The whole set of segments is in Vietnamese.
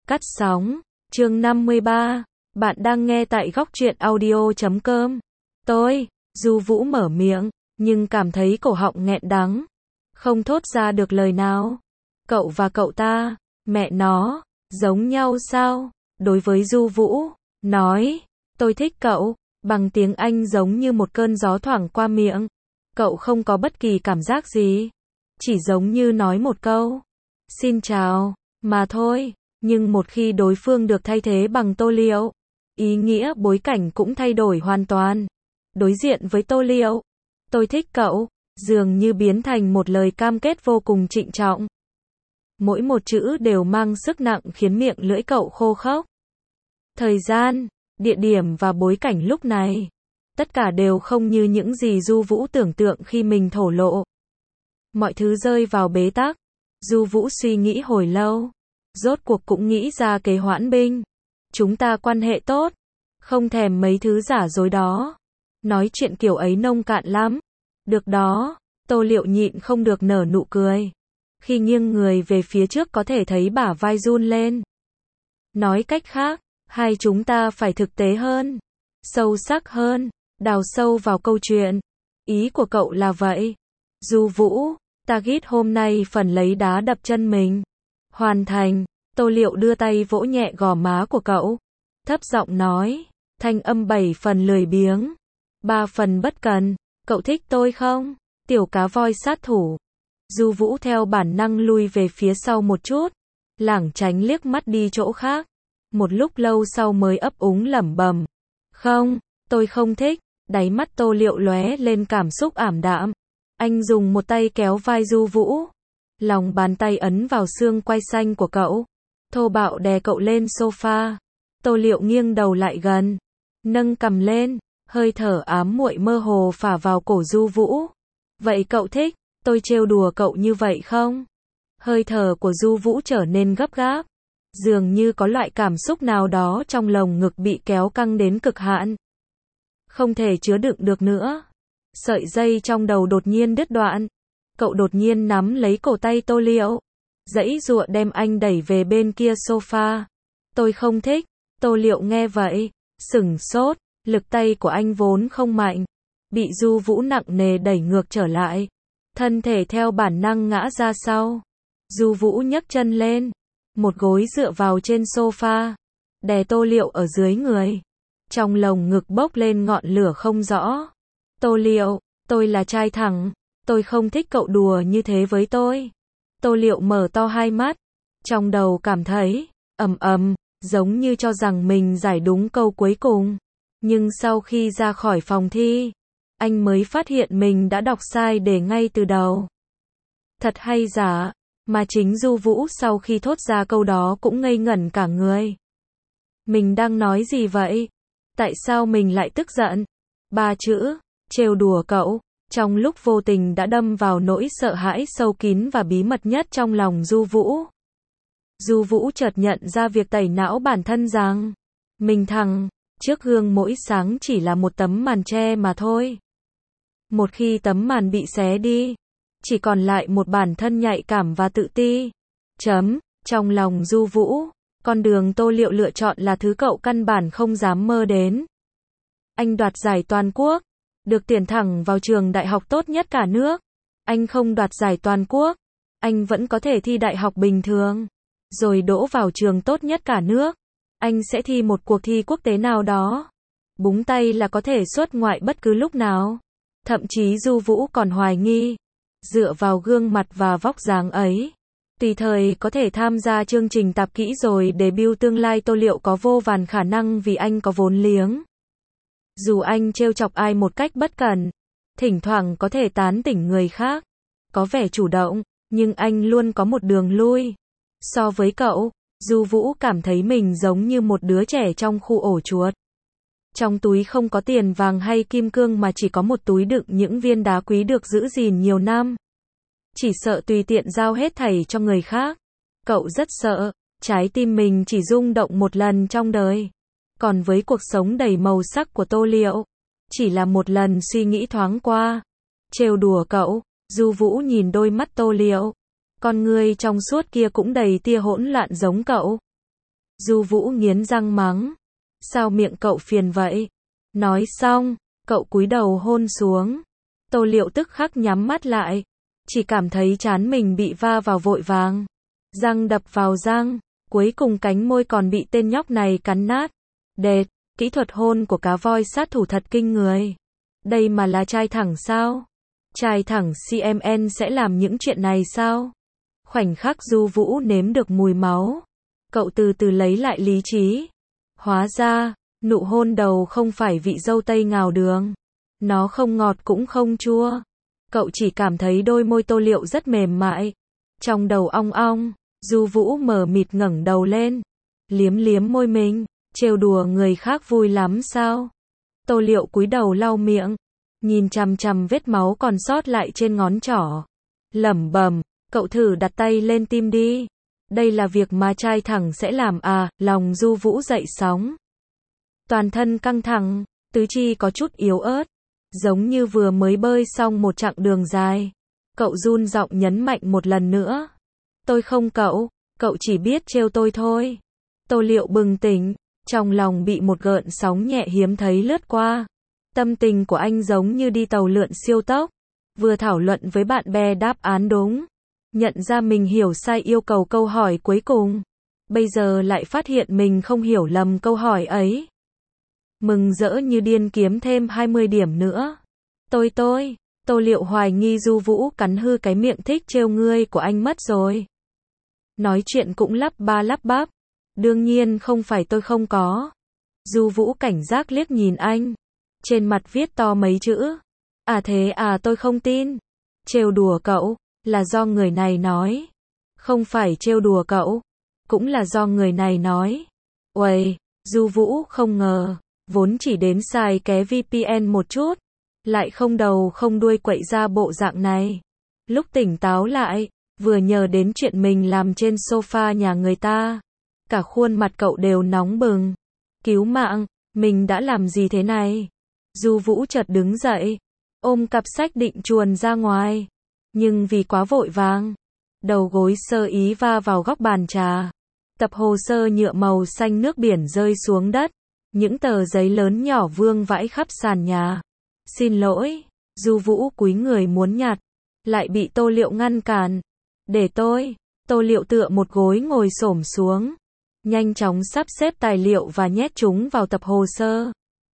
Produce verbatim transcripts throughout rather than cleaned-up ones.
Cắt sóng, chương năm mươi ba, bạn đang nghe tại góc truyện audio chấm com. Tôi, Du Vũ mở miệng, nhưng cảm thấy cổ họng nghẹn đắng, không thốt ra được lời nào. Cậu và cậu ta, mẹ nó, giống nhau sao? Đối với Du Vũ, nói, tôi thích cậu, bằng tiếng Anh giống như một cơn gió thoảng qua miệng. Cậu không có bất kỳ cảm giác gì, chỉ giống như nói một câu, xin chào, mà thôi. Nhưng một khi đối phương được thay thế bằng tô liệu, ý nghĩa bối cảnh cũng thay đổi hoàn toàn. Đối diện với tô liệu, tôi thích cậu, dường như biến thành một lời cam kết vô cùng trịnh trọng. Mỗi một chữ đều mang sức nặng khiến miệng lưỡi cậu khô khốc. Thời gian, địa điểm và bối cảnh lúc này, tất cả đều không như những gì Du Vũ tưởng tượng khi mình thổ lộ. Mọi thứ rơi vào bế tắc. Du Vũ suy nghĩ hồi lâu, rốt cuộc cũng nghĩ ra kế hoãn binh. Chúng ta quan hệ tốt, không thèm mấy thứ giả dối đó. Nói chuyện kiểu ấy nông cạn lắm. Được đó, Tô Liệu nhịn không được nở nụ cười. Khi nghiêng người về phía trước có thể thấy bả vai run lên. Nói cách khác, hai chúng ta phải thực tế hơn, sâu sắc hơn, đào sâu vào câu chuyện. Ý của cậu là vậy. Du Vũ, target hôm nay phần lấy đá đập chân mình. Hoàn thành. Tô Liệu đưa tay vỗ nhẹ gò má của cậu, thấp giọng nói, thanh âm bảy phần lười biếng, ba phần bất cần. Cậu thích tôi không? Tiểu cá voi sát thủ. Du Vũ theo bản năng lui về phía sau một chút, lảng tránh liếc mắt đi chỗ khác. Một lúc lâu sau mới ấp úng lẩm bẩm, không, tôi không thích. Đáy mắt Tô Liệu lóe lên cảm xúc ảm đạm. Anh dùng một tay kéo vai Du Vũ, lòng bàn tay ấn vào xương quai xanh của cậu, thô bạo đè cậu lên sofa. Tô Liệu nghiêng đầu lại gần, nâng cằm lên, hơi thở ám muội mơ hồ phả vào cổ Du Vũ. Vậy cậu thích tôi trêu đùa cậu như vậy không? Hơi thở của Du Vũ trở nên gấp gáp, dường như có loại cảm xúc nào đó trong lồng ngực bị kéo căng đến cực hạn, không thể chứa đựng được nữa. Sợi dây trong đầu đột nhiên đứt đoạn. Cậu đột nhiên nắm lấy cổ tay Tô Liệu, giãy giụa đem anh đẩy về bên kia sofa. Tôi không thích. Tô Liệu nghe vậy, sửng sốt, lực tay của anh vốn không mạnh, bị Du Vũ nặng nề đẩy ngược trở lại, thân thể theo bản năng ngã ra sau. Du Vũ nhấc chân lên, một gối dựa vào trên sofa, đè Tô Liệu ở dưới người. Trong lồng ngực bốc lên ngọn lửa không rõ. Tô Liệu, tôi là trai thẳng, tôi không thích cậu đùa như thế với tôi. Tô Liệu mở to hai mắt, trong đầu cảm thấy ầm ầm, giống như cho rằng mình giải đúng câu cuối cùng. Nhưng sau khi ra khỏi phòng thi, anh mới phát hiện mình đã đọc sai đề ngay từ đầu. Thật hay giả, mà chính Du Vũ sau khi thốt ra câu đó cũng ngây ngẩn cả người. Mình đang nói gì vậy? Tại sao mình lại tức giận? Ba chữ, trêu đùa cậu, trong lúc vô tình đã đâm vào nỗi sợ hãi sâu kín và bí mật nhất trong lòng Du Vũ. Du Vũ chợt nhận ra việc tẩy não bản thân rằng, mình thằng, trước gương mỗi sáng chỉ là một tấm màn che mà thôi. Một khi tấm màn bị xé đi, chỉ còn lại một bản thân nhạy cảm và tự ti. Chấm, trong lòng Du Vũ, con đường Tô Liệu lựa chọn là thứ cậu căn bản không dám mơ đến. Anh đoạt giải toàn quốc, được tuyển thẳng vào trường đại học tốt nhất cả nước. Anh không đoạt giải toàn quốc, anh vẫn có thể thi đại học bình thường, rồi đỗ vào trường tốt nhất cả nước. Anh sẽ thi một cuộc thi quốc tế nào đó, búng tay là có thể xuất ngoại bất cứ lúc nào. Thậm chí Du Vũ còn hoài nghi, dựa vào gương mặt và vóc dáng ấy, tùy thời có thể tham gia chương trình tạp kỹ rồi debut tương lai. Tô Liệu có vô vàn khả năng vì anh có vốn liếng. Dù anh trêu chọc ai một cách bất cẩn, thỉnh thoảng có thể tán tỉnh người khác, có vẻ chủ động, nhưng anh luôn có một đường lui. So với cậu, Du Vũ cảm thấy mình giống như một đứa trẻ trong khu ổ chuột. Trong túi không có tiền vàng hay kim cương mà chỉ có một túi đựng những viên đá quý được giữ gìn nhiều năm. Chỉ sợ tùy tiện giao hết thảy cho người khác. Cậu rất sợ, trái tim mình chỉ rung động một lần trong đời. Còn với cuộc sống đầy màu sắc của Tô Liệu, chỉ là một lần suy nghĩ thoáng qua. Trêu đùa cậu, Du Vũ nhìn đôi mắt Tô Liệu, con ngươi trong suốt kia cũng đầy tia hỗn loạn giống cậu. Du Vũ nghiến răng mắng. Sao miệng cậu phiền vậy? Nói xong, cậu cúi đầu hôn xuống. Tô Liệu tức khắc nhắm mắt lại. Chỉ cảm thấy trán mình bị va vào vội vàng. Răng đập vào răng. Cuối cùng cánh môi còn bị tên nhóc này cắn nát. Đệt, kỹ thuật hôn của cá voi sát thủ thật kinh người. Đây mà là trai thẳng sao? Trai thẳng xê em en sẽ làm những chuyện này sao? Khoảnh khắc Du Vũ nếm được mùi máu. Cậu từ từ lấy lại lý trí. Hóa ra, nụ hôn đầu không phải vị dâu tây ngào đường. Nó không ngọt cũng không chua. Cậu chỉ cảm thấy đôi môi Tô Liệu rất mềm mại. Trong đầu ong ong, Du Vũ mờ mịt ngẩng đầu lên. Liếm liếm môi mình, trêu đùa người khác vui lắm sao? Tô Liệu cúi đầu lau miệng, nhìn chằm chằm vết máu còn sót lại trên ngón trỏ. Lẩm bẩm, cậu thử đặt tay lên tim đi. Đây là việc mà trai thẳng sẽ làm à, lòng Du Vũ dậy sóng. Toàn thân căng thẳng, tứ chi có chút yếu ớt, giống như vừa mới bơi xong một chặng đường dài. Cậu run giọng nhấn mạnh một lần nữa. Tôi không cậu, cậu chỉ biết trêu tôi thôi. Tô Liệu bừng tỉnh, trong lòng bị một gợn sóng nhẹ hiếm thấy lướt qua. Tâm tình của anh giống như đi tàu lượn siêu tốc, vừa thảo luận với bạn bè đáp án đúng, nhận ra mình hiểu sai yêu cầu câu hỏi cuối cùng, bây giờ lại phát hiện mình không hiểu lầm câu hỏi ấy. Mừng rỡ như điên kiếm thêm hai mươi điểm nữa. Tôi tôi, Tô Liệu hoài nghi Du Vũ cắn hư cái miệng thích trêu ngươi của anh mất rồi. Nói chuyện cũng lắp ba lắp bắp. Đương nhiên không phải tôi không có. Du Vũ cảnh giác liếc nhìn anh. Trên mặt viết to mấy chữ. À thế à, tôi không tin. Trêu đùa cậu, là do người này nói. Không phải trêu đùa cậu, cũng là do người này nói. Uầy, Du Vũ không ngờ, vốn chỉ đến xài ké vê pê en một chút, lại không đầu không đuôi quậy ra bộ dạng này. Lúc tỉnh táo lại, vừa nhờ đến chuyện mình làm trên sofa nhà người ta, cả khuôn mặt cậu đều nóng bừng. Cứu mạng, mình đã làm gì thế này? Du Vũ chợt đứng dậy, ôm cặp sách định chuồn ra ngoài, nhưng vì quá vội vàng, đầu gối sơ ý va vào góc bàn trà. Tập hồ sơ nhựa màu xanh nước biển rơi xuống đất, những tờ giấy lớn nhỏ vương vãi khắp sàn nhà. Xin lỗi, Du Vũ cúi người muốn nhặt, lại bị Tô Liệu ngăn cản. Để tôi, Tô Liệu tựa một gối ngồi xổm xuống, nhanh chóng sắp xếp tài liệu và nhét chúng vào tập hồ sơ.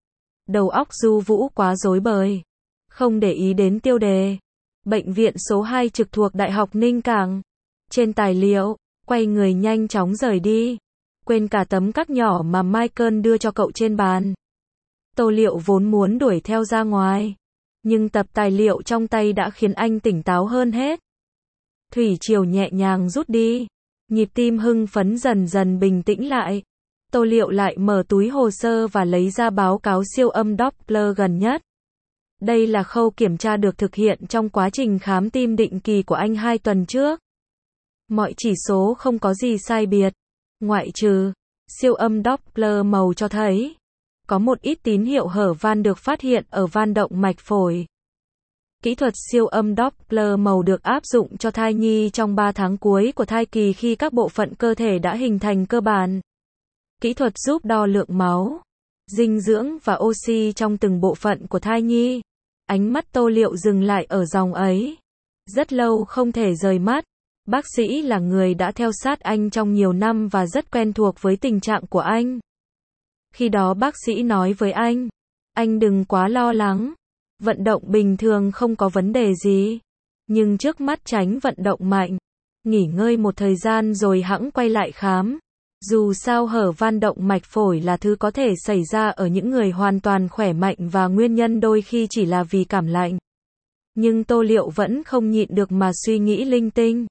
Đầu óc Du Vũ quá rối bời, không để ý đến tiêu đề. Bệnh viện số hai trực thuộc Đại học Ninh Cảng. Trên tài liệu, quay người nhanh chóng rời đi, quên cả tấm cắt nhỏ mà Michael đưa cho cậu trên bàn. Tô Liệu vốn muốn đuổi theo ra ngoài, nhưng tập tài liệu trong tay đã khiến anh tỉnh táo hơn hết. Thủy triều nhẹ nhàng rút đi, nhịp tim hưng phấn dần dần bình tĩnh lại. Tô Liệu lại mở túi hồ sơ và lấy ra báo cáo siêu âm Doppler gần nhất. Đây là khâu kiểm tra được thực hiện trong quá trình khám tim định kỳ của anh hai tuần trước. Mọi chỉ số không có gì sai biệt, ngoại trừ siêu âm Doppler màu cho thấy có một ít tín hiệu hở van được phát hiện ở van động mạch phổi. Kỹ thuật siêu âm Doppler màu được áp dụng cho thai nhi trong ba tháng cuối của thai kỳ khi các bộ phận cơ thể đã hình thành cơ bản. Kỹ thuật giúp đo lượng máu, dinh dưỡng và oxy trong từng bộ phận của thai nhi. Ánh mắt Tô Liệu dừng lại ở dòng ấy. Rất lâu không thể rời mắt. Bác sĩ là người đã theo sát anh trong nhiều năm và rất quen thuộc với tình trạng của anh. Khi đó bác sĩ nói với anh, anh đừng quá lo lắng. Vận động bình thường không có vấn đề gì. Nhưng trước mắt tránh vận động mạnh. Nghỉ ngơi một thời gian rồi hẵng quay lại khám. Dù sao hở van động mạch phổi là thứ có thể xảy ra ở những người hoàn toàn khỏe mạnh và nguyên nhân đôi khi chỉ là vì cảm lạnh. Nhưng Tô Liệu vẫn không nhịn được mà suy nghĩ linh tinh.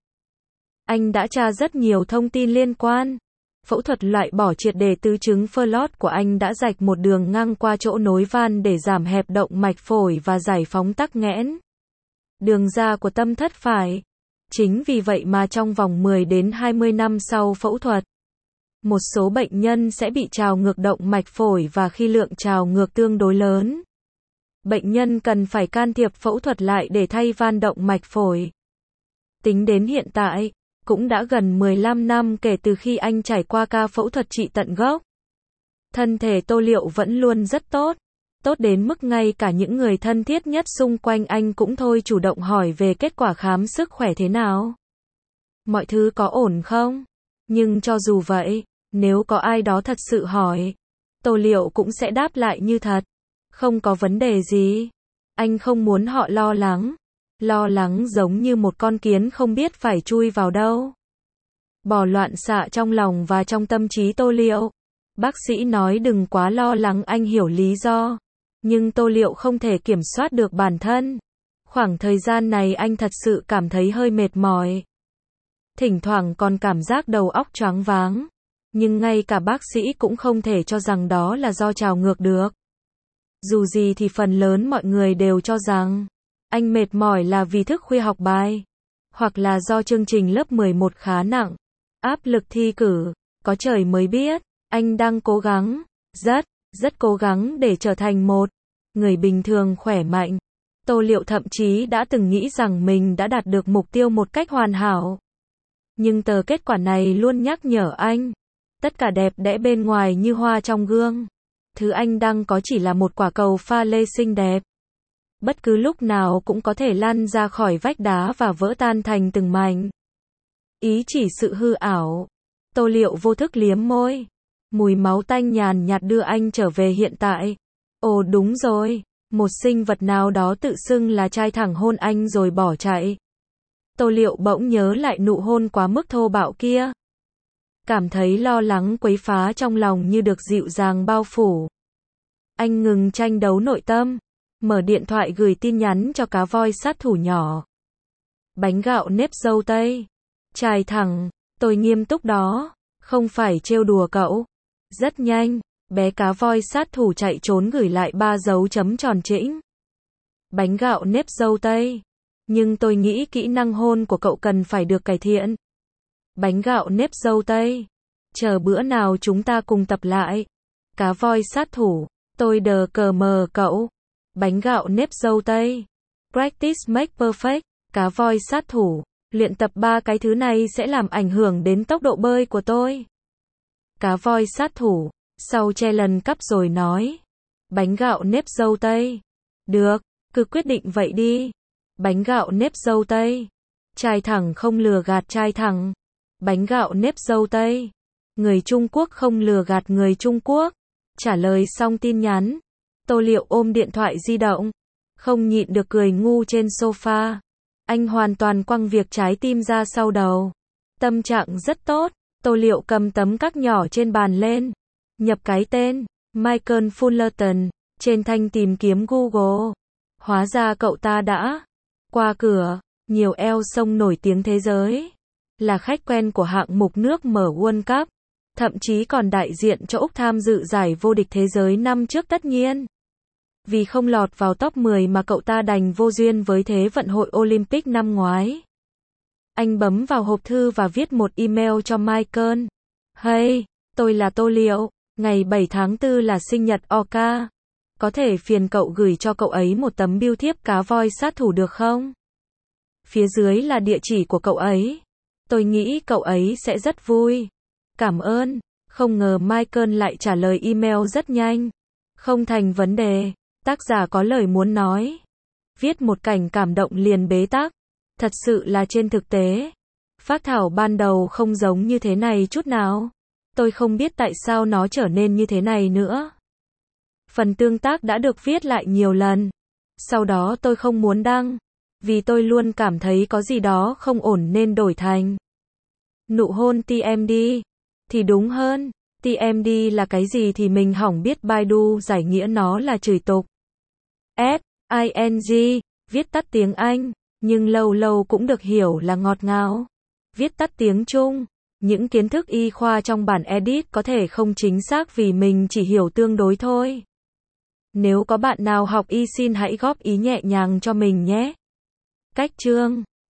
Anh đã tra rất nhiều thông tin liên quan. Phẫu thuật loại bỏ triệt để tứ chứng Furlot của anh đã rạch một đường ngang qua chỗ nối van để giảm hẹp động mạch phổi và giải phóng tắc nghẽn đường ra của tâm thất phải. Chính vì vậy mà trong vòng mười đến hai mươi năm sau phẫu thuật, một số bệnh nhân sẽ bị trào ngược động mạch phổi và khi lượng trào ngược tương đối lớn, bệnh nhân cần phải can thiệp phẫu thuật lại để thay van động mạch phổi. Tính đến hiện tại, Cũng đã gần mười lăm năm kể từ khi anh trải qua ca phẫu thuật trị tận gốc. Thân thể Tô Liệu vẫn luôn rất tốt. Tốt đến mức ngay cả những người thân thiết nhất xung quanh anh cũng thôi chủ động hỏi về kết quả khám sức khỏe thế nào. Mọi thứ có ổn không? Nhưng cho dù vậy, nếu có ai đó thật sự hỏi, Tô Liệu cũng sẽ đáp lại như thật. Không có vấn đề gì. Anh không muốn họ lo lắng. Lo lắng giống như một con kiến không biết phải chui vào đâu. Bỏ loạn xạ trong lòng và trong tâm trí Tô Liệu. Bác sĩ nói đừng quá lo lắng, anh hiểu lý do. Nhưng Tô Liệu không thể kiểm soát được bản thân. Khoảng thời gian này anh thật sự cảm thấy hơi mệt mỏi. Thỉnh thoảng còn cảm giác đầu óc choáng váng. Nhưng ngay cả bác sĩ cũng không thể cho rằng đó là do trào ngược được. Dù gì thì phần lớn mọi người đều cho rằng anh mệt mỏi là vì thức khuya học bài, hoặc là do chương trình lớp mười một khá nặng, áp lực thi cử, có trời mới biết, anh đang cố gắng, rất, rất cố gắng để trở thành một người bình thường khỏe mạnh. Tô Liệu thậm chí đã từng nghĩ rằng mình đã đạt được mục tiêu một cách hoàn hảo. Nhưng tờ kết quả này luôn nhắc nhở anh, tất cả đẹp đẽ bên ngoài như hoa trong gương. Thứ anh đang có chỉ là một quả cầu pha lê xinh đẹp. Bất cứ lúc nào cũng có thể lăn ra khỏi vách đá và vỡ tan thành từng mảnh. Ý chỉ sự hư ảo. Tô Liệu vô thức liếm môi. Mùi máu tanh nhàn nhạt đưa anh trở về hiện tại. Ồ đúng rồi, một sinh vật nào đó tự xưng là trai thẳng hôn anh rồi bỏ chạy. Tô Liệu bỗng nhớ lại nụ hôn quá mức thô bạo kia. Cảm thấy lo lắng quấy phá trong lòng như được dịu dàng bao phủ. Anh ngừng tranh đấu nội tâm, mở điện thoại gửi tin nhắn cho cá voi sát thủ nhỏ. Bánh gạo nếp dâu tây. Trai thẳng, tôi nghiêm túc đó, không phải trêu đùa cậu. Rất nhanh, bé cá voi sát thủ chạy trốn gửi lại ba dấu chấm tròn trĩnh. Bánh gạo nếp dâu tây. Nhưng tôi nghĩ kỹ năng hôn của cậu cần phải được cải thiện. Bánh gạo nếp dâu tây. Chờ bữa nào chúng ta cùng tập lại. Cá voi sát thủ. Tôi đờ cờ mờ cậu. Bánh gạo nếp dâu tây. Practice make perfect. Cá voi sát thủ. Luyện tập ba cái thứ này sẽ làm ảnh hưởng đến tốc độ bơi của tôi. Cá voi sát thủ. Sau challenge cấp rồi nói. Bánh gạo nếp dâu tây. Được, cứ quyết định vậy đi. Bánh gạo nếp dâu tây. Trai thẳng không lừa gạt trai thẳng. Bánh gạo nếp dâu tây. Người Trung Quốc không lừa gạt người Trung Quốc. Trả lời xong tin nhắn. Tô Liệu ôm điện thoại di động. Không nhịn được cười ngu trên sofa. Anh hoàn toàn quăng việc trái tim ra sau đầu. Tâm trạng rất tốt. Tô Liệu cầm tấm các nhỏ trên bàn lên. Nhập cái tên. Michael Fullerton. Trên thanh tìm kiếm Google. Hóa ra cậu ta đã qua cửa. Nhiều eo sông nổi tiếng thế giới. Là khách quen của hạng mục nước mở World Cup. Thậm chí còn đại diện cho Úc tham dự giải vô địch thế giới năm trước tất nhiên. Vì không lọt vào top mười mà cậu ta đành vô duyên với Thế vận hội Olympic năm ngoái. Anh bấm vào hộp thư và viết một email cho Michael. Hey, tôi là Tô Liệu, ngày bảy tháng tư là sinh nhật Oka. Có thể phiền cậu gửi cho cậu ấy một tấm bưu thiếp cá voi sát thủ được không? Phía dưới là địa chỉ của cậu ấy. Tôi nghĩ cậu ấy sẽ rất vui. Cảm ơn. Không ngờ Michael lại trả lời email rất nhanh. Không thành vấn đề. Tác giả có lời muốn nói. Viết một cảnh cảm động liền bế tắc. Thật sự là trên thực tế. Phác thảo ban đầu không giống như thế này chút nào. Tôi không biết tại sao nó trở nên như thế này nữa. Phần tương tác đã được viết lại nhiều lần. Sau đó tôi không muốn đăng. Vì tôi luôn cảm thấy có gì đó không ổn nên đổi thành nụ hôn tê em đê. Thì đúng hơn. tê em đê là cái gì thì mình hỏng biết. Baidu giải nghĩa nó là chửi tục. F I N G. Viết tắt tiếng Anh. Nhưng lâu lâu cũng được hiểu là ngọt ngào. Viết tắt tiếng Trung. Những kiến thức y khoa trong bản edit có thể không chính xác vì mình chỉ hiểu tương đối thôi. Nếu có bạn nào học y xin hãy góp ý nhẹ nhàng cho mình nhé. Cách chương